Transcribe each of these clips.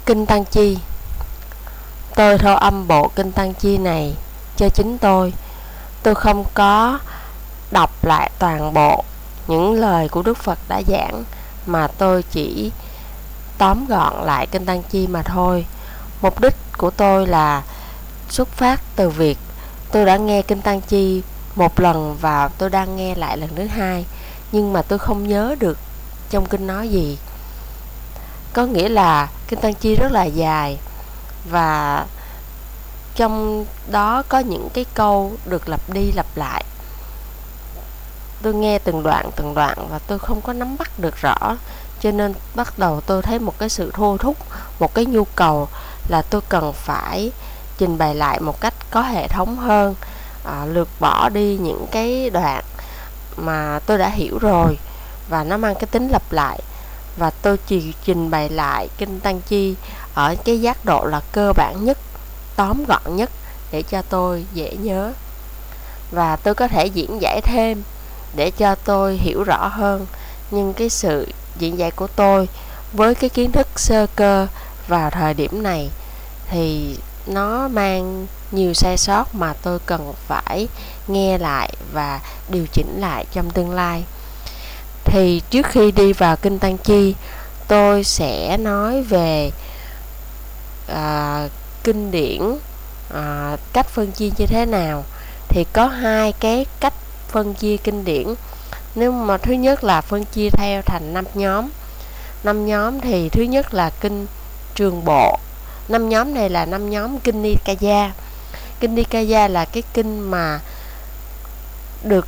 Kinh Tăng Chi. Tôi thâu âm bộ Kinh Tăng Chi này cho chính tôi. Tôi không có đọc lại toàn bộ những lời của Đức Phật đã giảng, mà tôi chỉ tóm gọn lại Kinh Tăng Chi mà thôi. Mục đích của tôi là xuất phát từ việc tôi đã nghe Kinh Tăng Chi một lần và tôi đang nghe lại lần thứ hai, nhưng mà tôi không nhớ được trong kinh nói gì. Có nghĩa là Kinh Tăng Chi rất là dài, và trong đó có những cái câu được lặp đi lặp lại. Tôi nghe từng đoạn và tôi không có nắm bắt được rõ, cho nên bắt đầu tôi thấy một cái sự thôi thúc, một cái nhu cầu là tôi cần phải trình bày lại một cách có hệ thống hơn, lược bỏ đi những cái đoạn mà tôi đã hiểu rồi và nó mang cái tính lặp lại, và tôi chỉ trình bày lại Kinh Tăng Chi ở cái giác độ là cơ bản nhất, tóm gọn nhất để cho tôi dễ nhớ, và tôi có thể diễn giải thêm để cho tôi hiểu rõ hơn. Nhưng cái sự diễn giải của tôi với cái kiến thức sơ cơ vào thời điểm này thì nó mang nhiều sai sót mà tôi cần phải nghe lại và điều chỉnh lại trong tương lai. Thì trước khi đi vào Kinh Tăng Chi, tôi sẽ nói về kinh điển, cách phân chia như thế nào. Thì có hai cái cách phân chia kinh điển. Nếu mà thứ nhất là phân chia theo thành 5 nhóm. 5 nhóm thì thứ nhất là kinh Trường Bộ. 5 nhóm này là 5 nhóm kinh Nikaya. Kinh Nikaya là cái kinh mà được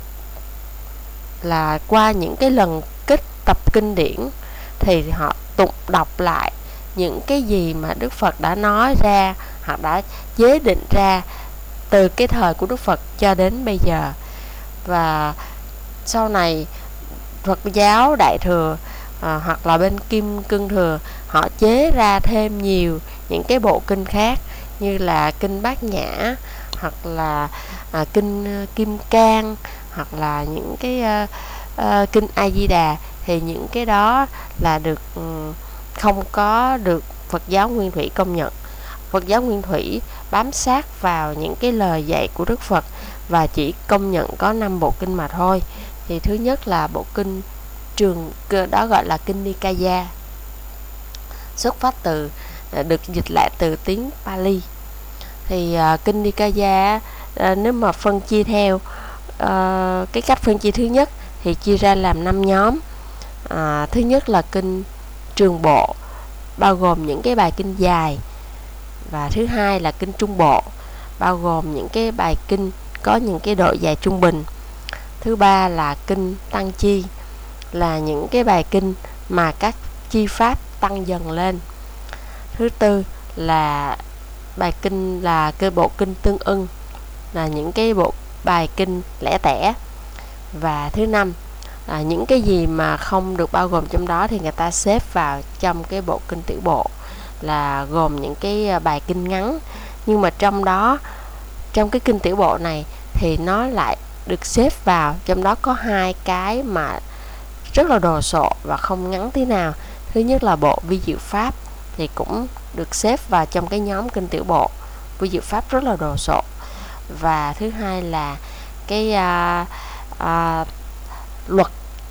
là qua những cái lần kết tập kinh điển thì họ tụng đọc lại những cái gì mà Đức Phật đã nói ra hoặc đã chế định ra từ cái thời của Đức Phật cho đến bây giờ. Và sau này Phật giáo Đại Thừa hoặc là bên Kim Cương Thừa, họ chế ra thêm nhiều những cái bộ kinh khác như là kinh Bát Nhã, hoặc là kinh Kim Cang, hoặc là những cái kinh A Di Đà. Thì những cái đó là được không có được Phật giáo Nguyên Thủy công nhận. Phật giáo Nguyên Thủy bám sát vào những cái lời dạy của Đức Phật và chỉ công nhận có 5 bộ kinh mà thôi. Thì thứ nhất là bộ kinh Trường, đó gọi là kinh Nikaya, xuất phát từ, được dịch lại từ tiếng Pali. Thì kinh Nikaya nếu mà phân chia theo cái cách phân chia thứ nhất thì chia ra làm 5 nhóm. Thứ nhất là kinh Trường Bộ, bao gồm những cái bài kinh dài. Và thứ hai là kinh Trung Bộ, bao gồm những cái bài kinh có những cái độ dài trung bình. Thứ ba là kinh Tăng Chi, là những cái bài kinh mà các chi pháp tăng dần lên. Thứ tư là bài kinh là cái bộ kinh Tương Ưng, là những cái bộ bài kinh lẻ tẻ. Và thứ năm là những cái gì mà không được bao gồm trong đó thì người ta xếp vào trong cái bộ kinh Tiểu Bộ, là gồm những cái bài kinh ngắn. Nhưng mà trong đó, trong cái kinh Tiểu Bộ này thì nó lại được xếp vào, trong đó có hai cái mà rất là đồ sộ và không ngắn tí nào. Thứ nhất là bộ Vi Diệu Pháp thì cũng được xếp vào trong cái nhóm kinh Tiểu Bộ. Vi Diệu Pháp rất là đồ sộ. Và thứ hai là cái luật,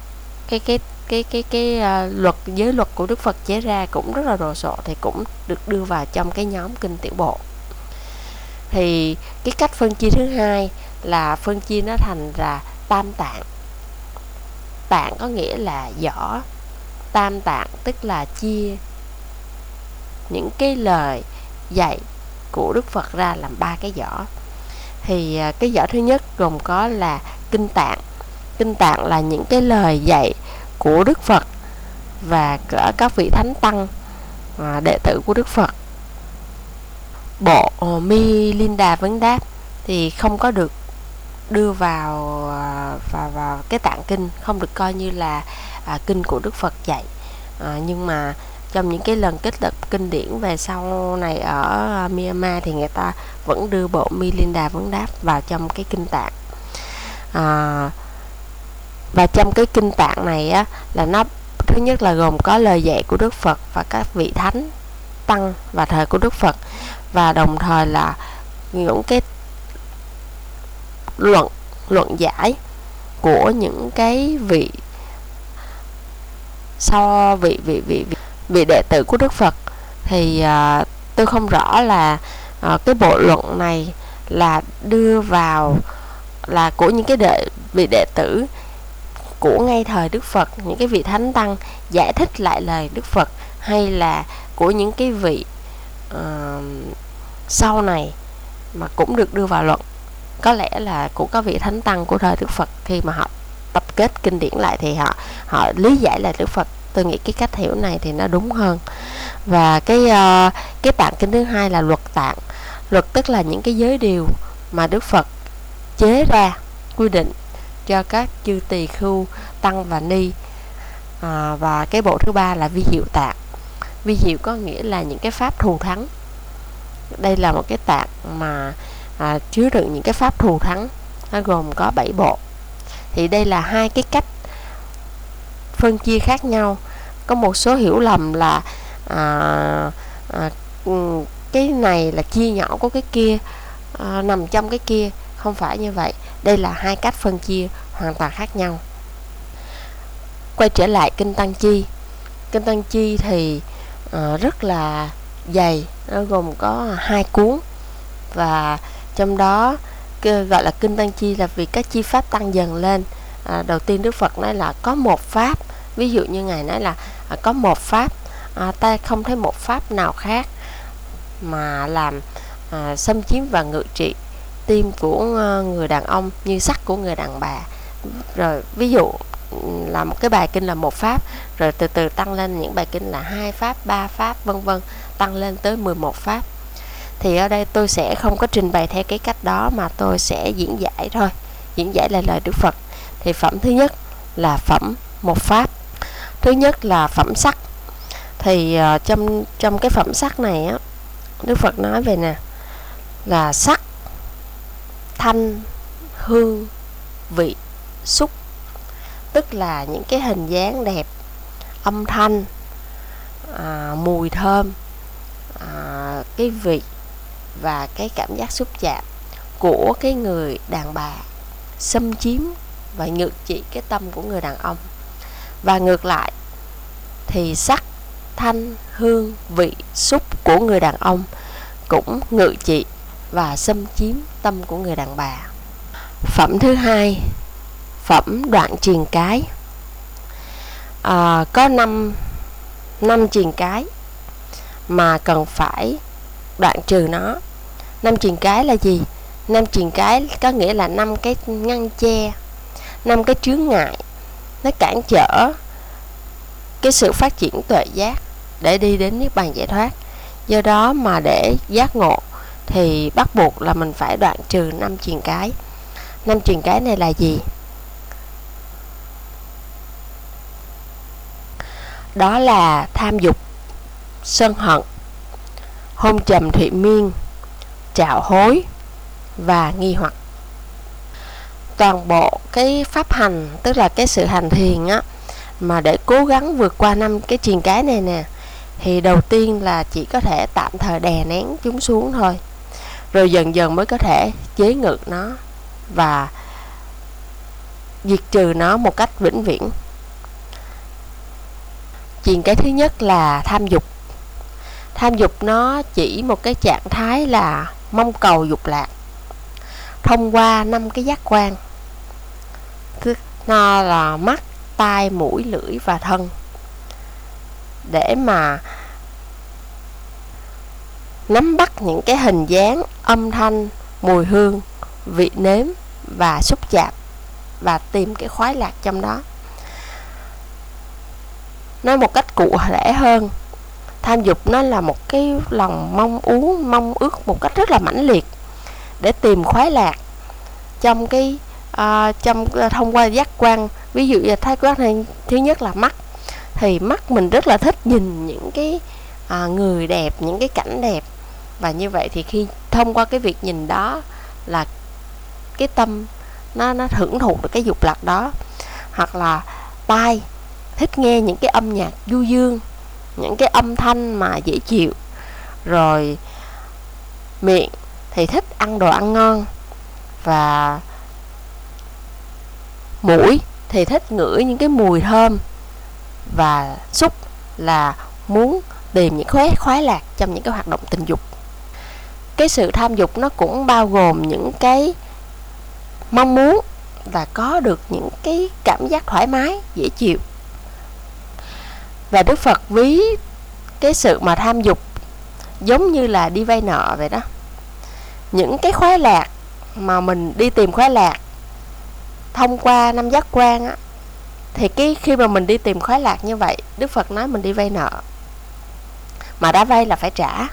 cái luật, giới luật của Đức Phật chế ra cũng rất là đồ sộ, thì cũng được đưa vào trong cái nhóm kinh Tiểu Bộ. Thì cái cách phân chia thứ hai là phân chia nó thành là tam tạng. Tạng có nghĩa là giỏ. Tam tạng tức là chia những cái lời dạy của Đức Phật ra làm 3 cái giỏ. Thì cái giỏ thứ nhất gồm có là kinh tạng. Kinh tạng là những cái lời dạy của Đức Phật và các vị thánh tăng, đệ tử của Đức Phật. Bộ Milinda Vấn Đáp thì không có được đưa vào cái tạng kinh, không được coi như là kinh của Đức Phật dạy. Nhưng mà trong những cái lần kết tập kinh điển về sau này ở Myanmar thì người ta vẫn đưa bộ Milinda Vấn Đáp vào trong cái kinh tạng. Và trong cái kinh tạng này á, là nó thứ nhất là gồm có lời dạy của Đức Phật và các vị thánh tăng và thời của Đức Phật, và đồng thời là những cái luận giải của những cái vị đệ tử của Đức Phật. Thì tôi không rõ là cái bộ luận này là đưa vào là của những cái vị đệ tử của ngay thời Đức Phật, những cái vị thánh tăng giải thích lại lời Đức Phật, hay là của những cái vị sau này mà cũng được đưa vào luận. Có lẽ là của các vị thánh tăng của thời Đức Phật, khi mà họ tập kết kinh điển lại thì họ lý giải lại Đức Phật. Tôi nghĩ cái cách hiểu này thì nó đúng hơn. Và cái tạng kinh thứ hai là luật tạng. Luật tức là những cái giới điều mà Đức Phật chế ra, quy định cho các chư tỳ khưu, tăng và ni. Và cái bộ thứ ba là vi diệu tạng. Vi diệu có nghĩa là những cái pháp thù thắng. Đây là một cái tạng mà chứa đựng những cái pháp thù thắng, nó gồm có 7 bộ. Thì đây là hai cái cách phân chia khác nhau. Có một số hiểu lầm là cái này là chia nhỏ của cái kia, nằm trong cái kia. Không phải như vậy. Đây là hai cách phân chia hoàn toàn khác nhau. Quay trở lại kinh Tăng Chi. Kinh Tăng Chi thì rất là dày, nó gồm có 2 cuốn, và trong đó gọi là kinh Tăng Chi là vì các chi pháp tăng dần lên. Đầu tiên Đức Phật nói là có một pháp, ví dụ như Ngài nói là có một pháp, ta không thấy một pháp nào khác mà làm xâm chiếm và ngự trị tim của người đàn ông như sắc của người đàn bà. Rồi ví dụ là một cái bài kinh là một pháp, rồi từ từ tăng lên những bài kinh là 2 pháp, 3 pháp, vân vân, tăng lên tới 11 pháp. Thì ở đây tôi sẽ không có trình bày theo cái cách đó, mà tôi sẽ diễn giải thôi, diễn giải lại lời Đức Phật. Thì phẩm thứ nhất là phẩm một pháp. Thứ nhất là phẩm sắc. Thì trong cái phẩm sắc này á, Đức Phật nói về nè, là sắc, thanh, hương, vị, xúc. Tức là những cái hình dáng đẹp, âm thanh, mùi thơm, cái vị và cái cảm giác xúc chạm của cái người đàn bà xâm chiếm và ngự trị cái tâm của người đàn ông. Và ngược lại thì sắc, thanh, hương, vị, xúc của người đàn ông cũng ngự trị và xâm chiếm tâm của người đàn bà. Phẩm thứ hai, phẩm đoạn triền cái. Có 5 triền cái mà cần phải đoạn trừ nó. 5 triền cái là gì? 5 triền cái có nghĩa là 5 cái ngăn che, 5 cái chướng ngại, nó cản trở cái sự phát triển tuệ giác để đi đến niết bàn giải thoát. Do đó mà để giác ngộ thì bắt buộc là mình phải đoạn trừ 5 triền cái. 5 triền cái này là gì? Đó là tham dục, sân hận, hôn trầm thụy miên, trạo hối và nghi hoặc. Toàn bộ cái pháp hành, tức là cái sự hành thiền á, mà để cố gắng vượt qua 5 cái triền cái này nè, thì đầu tiên là chỉ có thể tạm thời đè nén chúng xuống thôi, rồi dần dần mới có thể chế ngự nó và diệt trừ nó một cách vĩnh viễn. Triền cái thứ nhất là tham dục. Tham dục nó chỉ một cái trạng thái là mong cầu dục lạc thông qua 5 cái giác quan. Nó là mắt, tai, mũi, lưỡi và thân, để mà nắm bắt những cái hình dáng, âm thanh, mùi hương, vị nếm và xúc chạm, và tìm cái khoái lạc trong đó. Nói một cách cụ thể hơn, tham dục nó là một cái lòng mong ước một cách rất là mãnh liệt để tìm khoái lạc trong cái thông qua giác quan. Ví dụ như thái giác này, thứ nhất là mắt, thì mắt mình rất là thích nhìn những cái người đẹp, những cái cảnh đẹp, và như vậy thì khi thông qua cái việc nhìn đó là cái tâm nó hưởng thụ được cái dục lạc đó. Hoặc là tai, thích nghe những cái âm nhạc du dương, những cái âm thanh mà dễ chịu, rồi miệng thì thích ăn đồ ăn ngon, và mũi thì thích ngửi những cái mùi thơm, và xúc là muốn tìm những khoái lạc trong những cái hoạt động tình dục. Cái sự tham dục nó cũng bao gồm những cái mong muốn và có được những cái cảm giác thoải mái, dễ chịu. Và Đức Phật ví cái sự mà tham dục giống như là đi vay nợ vậy đó. Những cái khoái lạc mà mình đi tìm khoái lạc thông qua 5 giác quan á, thì khi mà mình đi tìm khoái lạc như vậy, Đức Phật nói mình đi vay nợ. Mà đã vay là phải trả.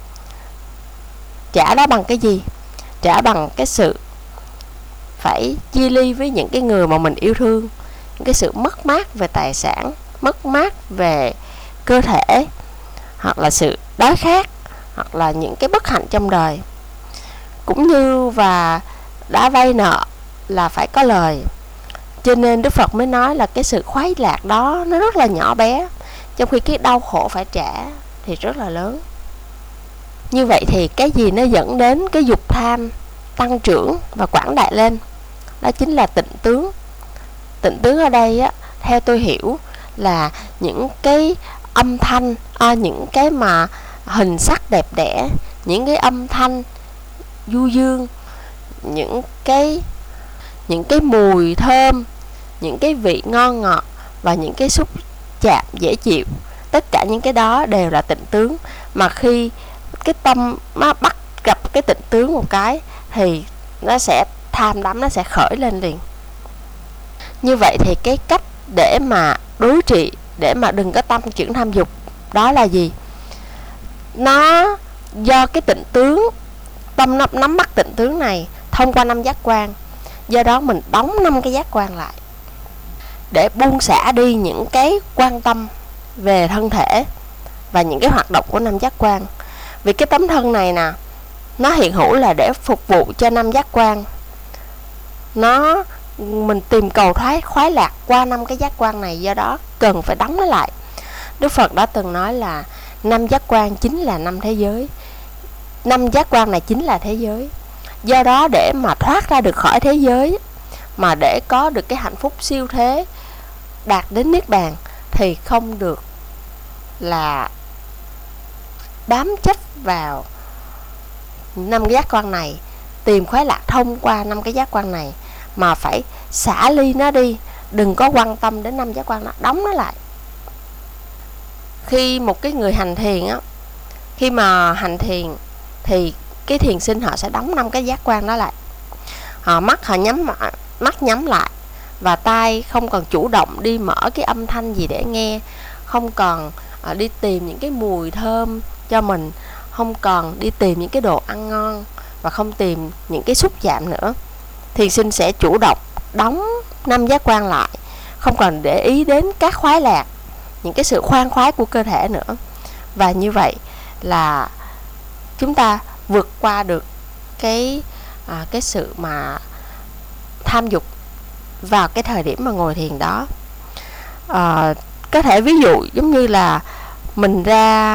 Trả đó bằng cái gì? Trả bằng cái sự phải chia ly với những cái người mà mình yêu thương, những cái sự mất mát về tài sản, mất mát về cơ thể, hoặc là sự đói khát, hoặc là những cái bất hạnh trong đời. Cũng như và đã vay nợ là phải có lời. Cho nên Đức Phật mới nói là cái sự khoái lạc đó nó rất là nhỏ bé, trong khi cái đau khổ phải trả thì rất là lớn. Như vậy thì cái gì nó dẫn đến cái dục tham tăng trưởng và quảng đại lên? Đó chính là tịnh tướng. Tịnh tướng ở đây á, theo tôi hiểu là những cái âm thanh, những cái mà hình sắc đẹp đẽ, những cái âm thanh du dương, những cái mùi thơm, những cái vị ngon ngọt và những cái xúc chạm dễ chịu. Tất cả những cái đó đều là tịnh tướng. Mà khi cái tâm nó bắt gặp cái tịnh tướng một cái thì nó sẽ tham đắm, nó sẽ khởi lên liền. Như vậy thì cái cách để mà đối trị, để mà đừng có tăng trưởng tham dục, đó là gì? Nó do cái tịnh tướng, tâm nó nắm bắt tịnh tướng này thông qua 5 giác quan. Do đó mình đóng 5 cái giác quan lại để buông xả đi những cái quan tâm về thân thể và những cái hoạt động của 5 giác quan. Vì cái tấm thân này nè, nó hiện hữu là để phục vụ cho 5 giác quan. Mình tìm cầu khoái lạc qua 5 cái giác quan này, do đó cần phải đóng nó lại. Đức Phật đã từng nói là 5 giác quan chính là 5 thế giới. 5 giác quan này chính là thế giới. Do đó để mà thoát ra được khỏi thế giới, mà để có được cái hạnh phúc siêu thế, đạt đến Niết Bàn, thì không được là bám chấp vào 5 cái giác quan này, tìm khoái lạc thông qua 5 cái giác quan này, mà phải xả ly nó đi, đừng có quan tâm đến 5 giác quan đó, đóng nó lại. Khi một cái người hành thiền á, khi mà hành thiền thì cái thiền sinh họ sẽ đóng 5 cái giác quan đó lại. Họ nhắm lại, và tai không còn chủ động đi mở cái âm thanh gì để nghe, không còn đi tìm những cái mùi thơm cho mình, không còn đi tìm những cái đồ ăn ngon, và không tìm những cái xúc chạm nữa. Thiền sinh sẽ chủ động đóng 5 giác quan lại, không còn để ý đến các khoái lạc, những cái sự khoan khoái của cơ thể nữa. Và như vậy là chúng ta vượt qua được cái sự mà tham dục vào cái thời điểm mà ngồi thiền đó. Có thể ví dụ giống như là mình ra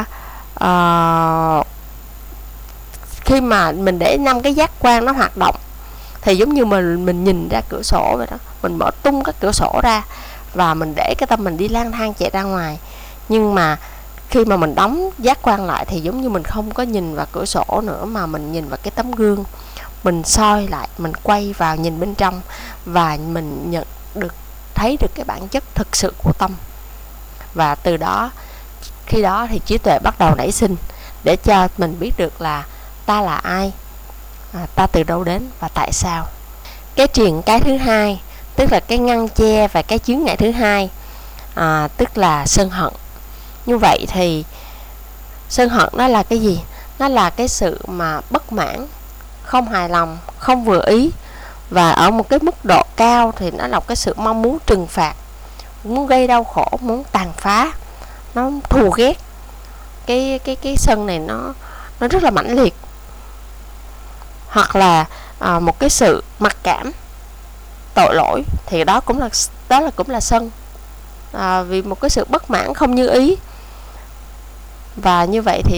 khi mà mình để 5 cái giác quan nó hoạt động, thì giống như mình nhìn ra cửa sổ vậy đó, mình mở tung cái cửa sổ ra và mình để cái tâm mình đi lang thang chạy ra ngoài. Nhưng mà khi mà mình đóng giác quan lại thì giống như mình không có nhìn vào cửa sổ nữa, mà mình nhìn vào cái tấm gương, mình soi lại, mình quay vào nhìn bên trong, và mình thấy được cái bản chất thực sự của tâm. Và từ đó, khi đó thì trí tuệ bắt đầu nảy sinh, để cho mình biết được là ta là ai, ta từ đâu đến và tại sao. Cái triền cái thứ hai, tức là cái ngăn che và cái chướng ngại thứ hai, tức là sân hận. Như vậy thì sân hận nó là cái gì? Nó là cái sự mà bất mãn, không hài lòng, không vừa ý, và ở một cái mức độ cao thì nó là cái sự mong muốn trừng phạt, muốn gây đau khổ, muốn tàn phá, nó thù ghét. Cái sân này nó rất là mãnh liệt. Hoặc là một cái sự mặc cảm, tội lỗi, thì đó cũng là sân, vì một cái sự bất mãn không như ý. Và như vậy thì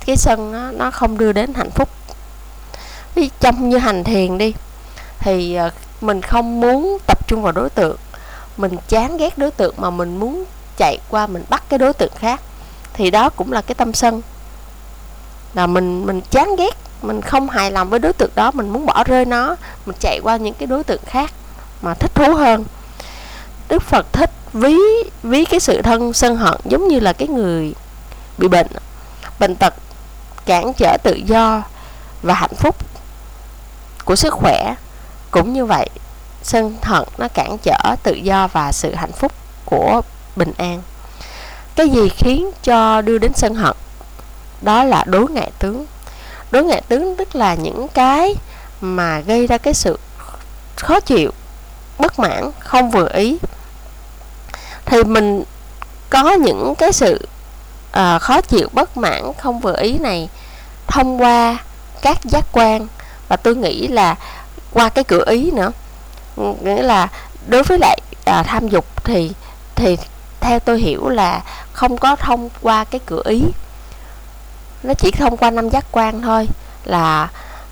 cái sân nó không đưa đến hạnh phúc. Ví trong như hành thiền đi, thì mình không muốn tập trung vào đối tượng, mình chán ghét đối tượng mà mình muốn chạy qua mình bắt cái đối tượng khác, thì đó cũng là cái tâm sân, là mình chán ghét, mình không hài lòng với đối tượng đó, mình muốn bỏ rơi nó, mình chạy qua những cái đối tượng khác mà thích thú hơn. Đức Phật thích ví cái sự sân hận giống như là cái người bị bệnh tật cản trở tự do và hạnh phúc của sức khỏe. Cũng như vậy, sân hận nó cản trở tự do và sự hạnh phúc của bình an. Cái gì khiến cho đưa đến sân hận? Đó là đối ngại tướng. Đối ngại tướng tức là những cái mà gây ra cái sự khó chịu, bất mãn, không vừa ý. Thì mình có những cái sự khó chịu, bất mãn, không vừa ý này thông qua các giác quan, và tôi nghĩ là qua cái cửa ý nữa. Nghĩa là đối với lại tham dục thì theo tôi hiểu là không có thông qua cái cửa ý, nó chỉ thông qua 5 giác quan thôi, là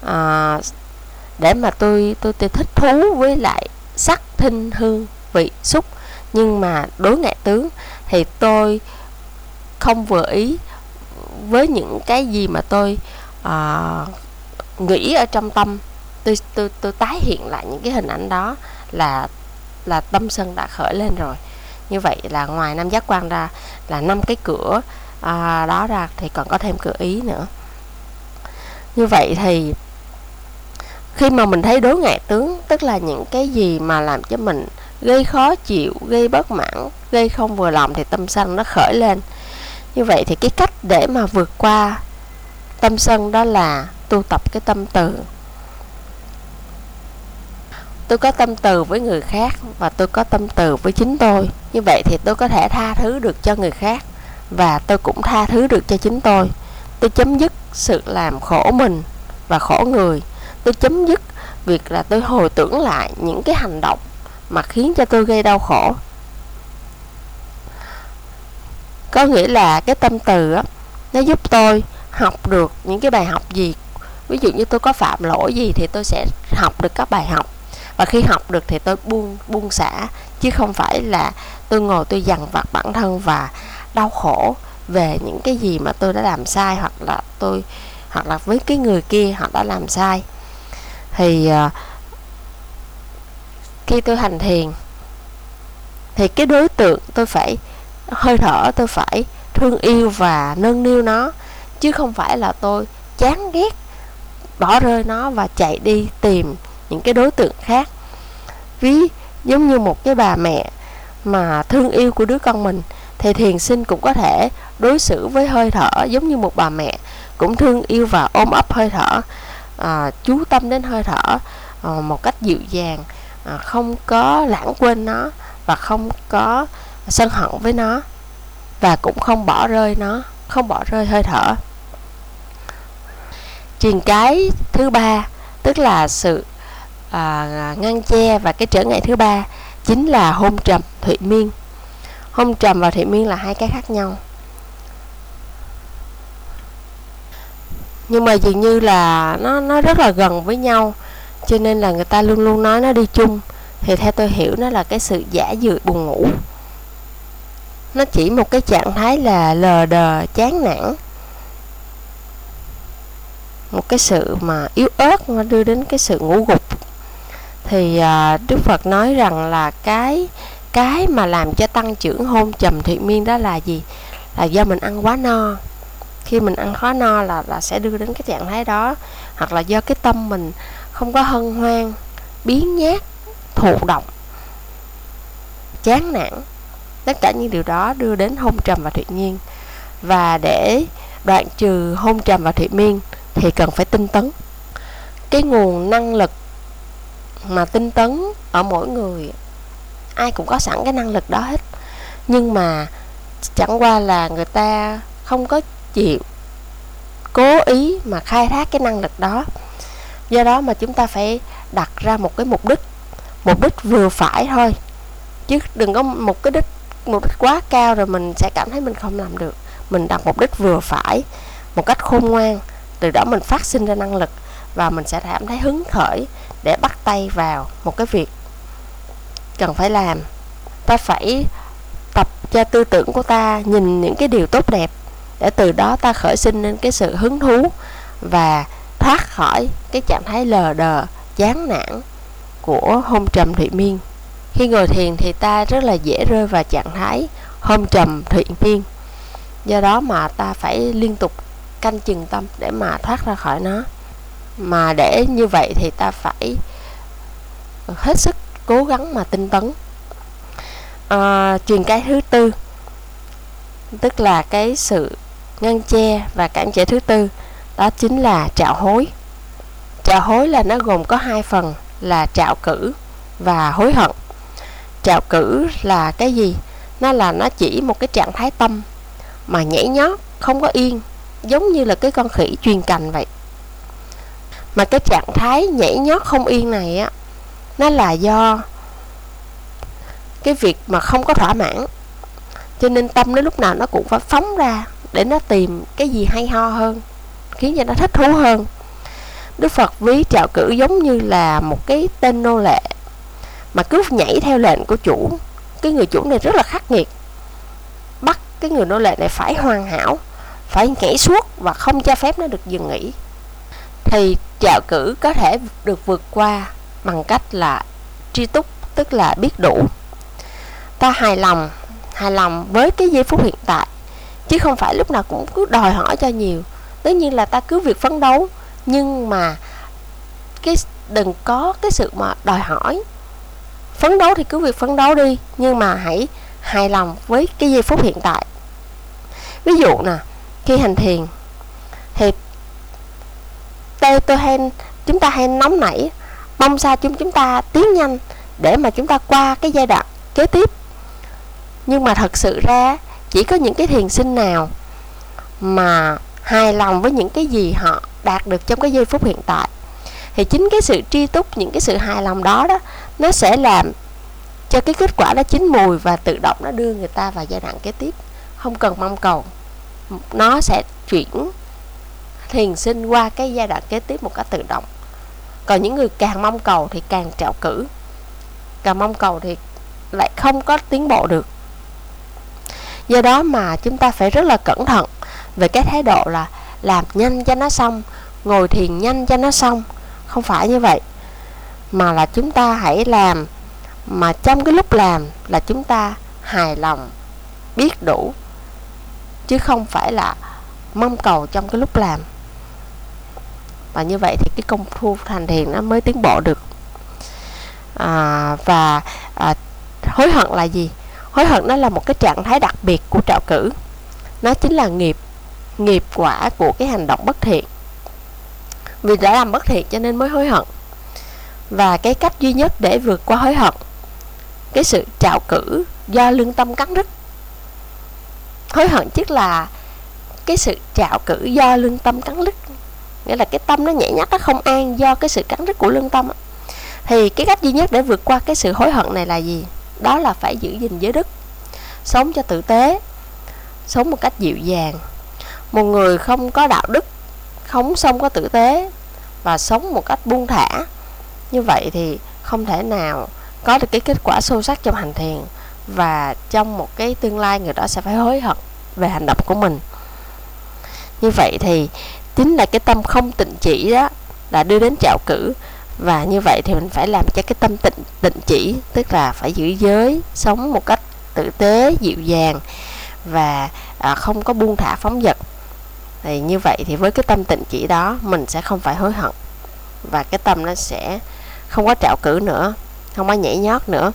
để mà tôi thích thú với lại sắc, thinh, hương, vị, xúc. Nhưng mà đối ngại tướng thì tôi không vừa ý với những cái gì mà tôi nghĩ ở trong tâm, tôi tái hiện lại những cái hình ảnh đó, là tâm sân đã khởi lên rồi. Như vậy là ngoài 5 giác quan ra, là 5 cái cửa đó ra, thì còn có thêm cửa ý nữa. Như vậy thì khi mà mình thấy đối ngại tướng, tức là những cái gì mà làm cho mình gây khó chịu, gây bất mãn, gây không vừa lòng, thì tâm sân nó khởi lên. Như vậy thì cái cách để mà vượt qua tâm sân đó là tu tập cái tâm từ. Tôi có tâm từ với người khác và tôi có tâm từ với chính tôi. Như vậy thì tôi có thể tha thứ được cho người khác, và tôi cũng tha thứ được cho chính tôi. Tôi chấm dứt sự làm khổ mình và khổ người. Tôi chấm dứt việc là tôi hồi tưởng lại những cái hành động mà khiến cho tôi gây đau khổ. Có nghĩa là cái tâm từ á, nó giúp tôi học được những cái bài học gì. Ví dụ như tôi có phạm lỗi gì thì tôi sẽ học được các bài học, và khi học được thì tôi buông xả, chứ không phải là tôi ngồi tôi dằn vặt bản thân và đau khổ về những cái gì mà tôi đã làm sai, hoặc là với cái người kia họ đã làm sai. Thì khi tôi hành thiền thì cái đối tượng tôi phải hơi thở, tôi phải thương yêu và nâng niu nó, chứ không phải là tôi chán ghét, bỏ rơi nó và chạy đi tìm những cái đối tượng khác. Giống như một cái bà mẹ mà thương yêu của đứa con mình, thì thiền sinh cũng có thể đối xử với hơi thở giống như một bà mẹ, cũng thương yêu và ôm ấp hơi thở, chú tâm đến hơi thở một cách dịu dàng, không có lãng quên nó, và không có sân hận với nó, và cũng không bỏ rơi nó, không bỏ rơi hơi thở. Truyền cái thứ ba, tức là sự ngăn che, và cái trở ngại thứ ba chính là hôn trầm thụy miên. Hôn trầm và thụy miên là hai cái khác nhau, nhưng mà dường như là nó rất là gần với nhau, cho nên là người ta luôn luôn nói nó đi chung. Thì theo tôi hiểu, nó là cái sự giả dười buồn ngủ. Nó chỉ một cái trạng thái là lờ đờ, chán nản, một cái sự mà yếu ớt nó đưa đến cái sự ngủ gục. Thì Đức Phật nói rằng là cái mà làm cho tăng trưởng hôn trầm thụy miên đó là gì? Là do mình ăn quá no. Khi mình ăn quá no là sẽ đưa đến cái trạng thái đó. Hoặc là do cái tâm mình không có hân hoan, biếng nhác, thụ động, chán nản. Tất cả những điều đó đưa đến hôn trầm và thụy miên. Và để đoạn trừ hôn trầm và thụy miên thì cần phải tinh tấn. Cái nguồn năng lực mà tinh tấn ở mỗi người, ai cũng có sẵn cái năng lực đó hết, nhưng mà chẳng qua là người ta không có chịu cố ý mà khai thác cái năng lực đó. Do đó mà chúng ta phải đặt ra một cái mục đích vừa phải thôi, chứ đừng có một cái mục đích quá cao rồi mình sẽ cảm thấy mình không làm được. Mình đặt mục đích vừa phải, một cách khôn ngoan. Từ đó mình phát sinh ra năng lực và mình sẽ cảm thấy hứng khởi để bắt tay vào một cái việc cần phải làm. Ta phải tập cho tư tưởng của ta nhìn những cái điều tốt đẹp, để từ đó ta khởi sinh lên cái sự hứng thú và thoát khỏi cái trạng thái lờ đờ, chán nản của hôn trầm thụy miên. Khi ngồi thiền thì ta rất là dễ rơi vào trạng thái hôn trầm thụy miên. Do đó mà ta phải liên tục canh chừng tâm để mà thoát ra khỏi nó. Mà để như vậy thì ta phải hết sức cố gắng mà tinh tấn. Truyền cái thứ tư, tức là cái sự ngăn che và cản trở thứ tư, đó chính là trạo hối. Trạo hối là nó gồm có hai phần là trạo cử và hối hận. Trạo cử là cái gì? Nó chỉ một cái trạng thái tâm mà nhảy nhót không có yên, giống như là cái con khỉ chuyền cành vậy. Mà cái trạng thái nhảy nhót không yên này á, nó là do cái việc mà không có thỏa mãn, cho nên tâm nó lúc nào nó cũng phải phóng ra để nó tìm cái gì hay ho hơn, khiến cho nó thích thú hơn. Đức Phật ví trạo cử giống như là một cái tên nô lệ mà cứ nhảy theo lệnh của chủ. Cái người chủ này rất là khắc nghiệt, bắt cái người nô lệ này phải hoàn hảo, phải nhảy suốt và không cho phép nó được dừng nghỉ. Thì trạo cử có thể được vượt qua bằng cách là tri túc, tức là biết đủ. Ta hài lòng với cái giây phút hiện tại, chứ không phải lúc nào cũng cứ đòi hỏi cho nhiều. Tất nhiên là ta cứ việc phấn đấu, nhưng mà đừng có cái sự mà đòi hỏi. Phấn đấu thì cứ việc phấn đấu đi, nhưng mà hãy hài lòng với cái giây phút hiện tại. Ví dụ nè, khi hành thiền thì chúng ta hay nóng nảy, mong sao chúng ta tiến nhanh để mà chúng ta qua cái giai đoạn kế tiếp. Nhưng mà thật sự ra chỉ có những cái thiền sinh nào mà hài lòng với những cái gì họ đạt được trong cái giây phút hiện tại, thì chính cái sự tri túc, những cái sự hài lòng đó nó sẽ làm cho cái kết quả nó chín mùi và tự động nó đưa người ta vào giai đoạn kế tiếp, không cần mong cầu. Nó sẽ chuyển thiền sinh qua cái giai đoạn kế tiếp một cách tự động. Còn những người càng mong cầu thì càng trạo cử, càng mong cầu thì lại không có tiến bộ được. Do đó mà chúng ta phải rất là cẩn thận về cái thái độ là làm nhanh cho nó xong, ngồi thiền nhanh cho nó xong. Không phải như vậy, mà là chúng ta hãy làm mà trong cái lúc làm là chúng ta hài lòng, biết đủ, chứ không phải là mong cầu trong cái lúc làm. Và như vậy thì cái công phu hành thiền nó mới tiến bộ được. Hối hận là gì? Hối hận nó là một cái trạng thái đặc biệt của trạo cử. Nó chính là nghiệp quả của cái hành động bất thiện. Vì đã làm bất thiện cho nên mới hối hận. Và cái cách duy nhất để vượt qua hối hận, cái sự trạo cử do lương tâm cắn rứt. Hối hận tức là cái sự trạo cử do lương tâm cắn rứt, nghĩa là cái tâm nó nhẹ nhắc, nó không an do cái sự cắn rứt của lương tâm. Thì cái cách duy nhất để vượt qua cái sự hối hận này là gì? Đó là phải giữ gìn giới đức, sống cho tử tế, sống một cách dịu dàng. Một người không có đạo đức, không có tử tế và sống một cách buông thả, như vậy thì không thể nào có được cái kết quả sâu sắc trong hành thiền. Và trong một cái tương lai người đó sẽ phải hối hận về hành động của mình. Như vậy thì chính là cái tâm không tịnh chỉ đó là đưa đến trạo cử. Và như vậy thì mình phải làm cho cái tâm tịnh chỉ, tức là phải giữ giới, sống một cách tử tế, dịu dàng và không có buông thả phóng dật. Thì như vậy thì với cái tâm tịnh chỉ đó mình sẽ không phải hối hận, và cái tâm nó sẽ không có trạo cử nữa, không có nhảy nhót nữa.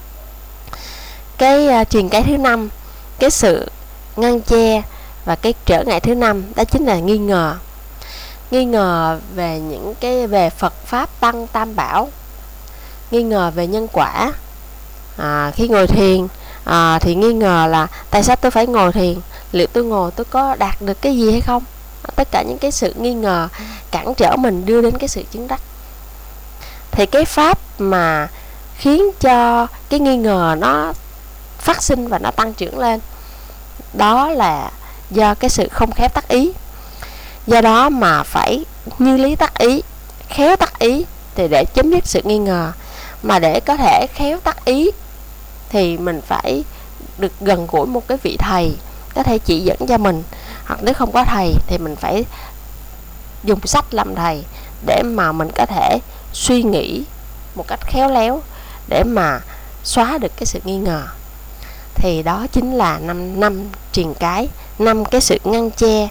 Cái truyền cái thứ năm, cái sự ngăn che và cái trở ngại thứ năm, đó chính là nghi ngờ. Nghi ngờ về những cái về Phật Pháp Tăng Tam Bảo, nghi ngờ về nhân quả. Khi ngồi thiền thì nghi ngờ là tại sao tôi phải ngồi thiền, liệu tôi ngồi tôi có đạt được cái gì hay không. Tất cả những cái sự nghi ngờ cản trở mình đưa đến cái sự chứng đắc. Thì cái pháp mà khiến cho cái nghi ngờ nó phát sinh và nó tăng trưởng lên, đó là do cái sự không khép tác ý. Do đó mà phải như lý tác ý, khéo tác ý thì để chấm dứt sự nghi ngờ. Mà để có thể khéo tác ý thì mình phải được gần gũi một cái vị thầy có thể chỉ dẫn cho mình, hoặc nếu không có thầy thì mình phải dùng sách làm thầy để mà mình có thể suy nghĩ một cách khéo léo để mà xóa được cái sự nghi ngờ. Thì đó chính là 5 năm truyền cái, 5 cái sự ngăn che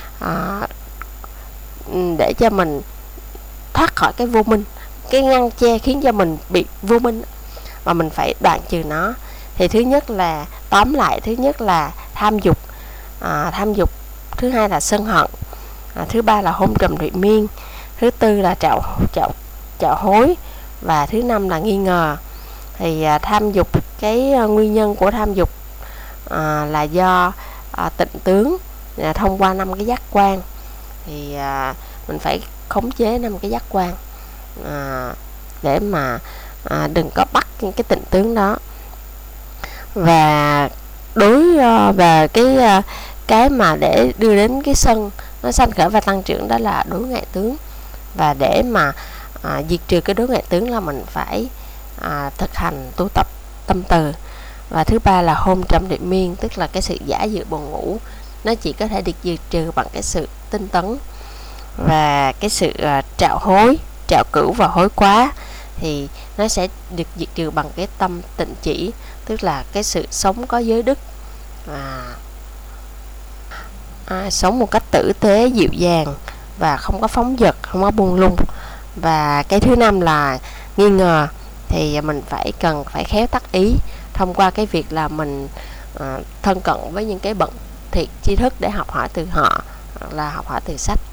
để cho mình thoát khỏi cái vô minh, cái ngăn che khiến cho mình bị vô minh và mình phải đoạn trừ nó. Thì thứ nhất là tóm lại, thứ nhất là tham dục, thứ hai là sân hận, thứ ba là hôn trầm thụy miên, thứ tư là trạo hối, và thứ năm là nghi ngờ. Thì tham dục, cái nguyên nhân của tham dục là do tịnh tướng thông qua 5 cái giác quan. Thì mình phải khống chế 5 cái giác quan để mà đừng có bắt những cái tịnh tướng đó. Và đối về cái mà để đưa đến cái sân nó sanh khởi và tăng trưởng, đó là đối ngại tướng. Và để mà diệt trừ cái đối ngại tướng là mình phải thực hành tu tập tâm từ. Và thứ ba là hôn trầm thụy miên, tức là cái sự giả dự buồn ngủ, nó chỉ có thể được diệt trừ bằng cái sự tinh tấn. Và cái sự trạo hối, trạo cửu và hối quá thì nó sẽ được diệt trừ bằng cái tâm tịnh chỉ, tức là cái sự sống có giới đức, sống một cách tử tế dịu dàng và không có phóng dật, không có buông lung. Và cái thứ năm là nghi ngờ, thì mình cần phải khéo tác ý thông qua cái việc là mình thân cận với những cái bậc thiệt tri thức để học hỏi từ họ, hoặc là học hỏi từ sách.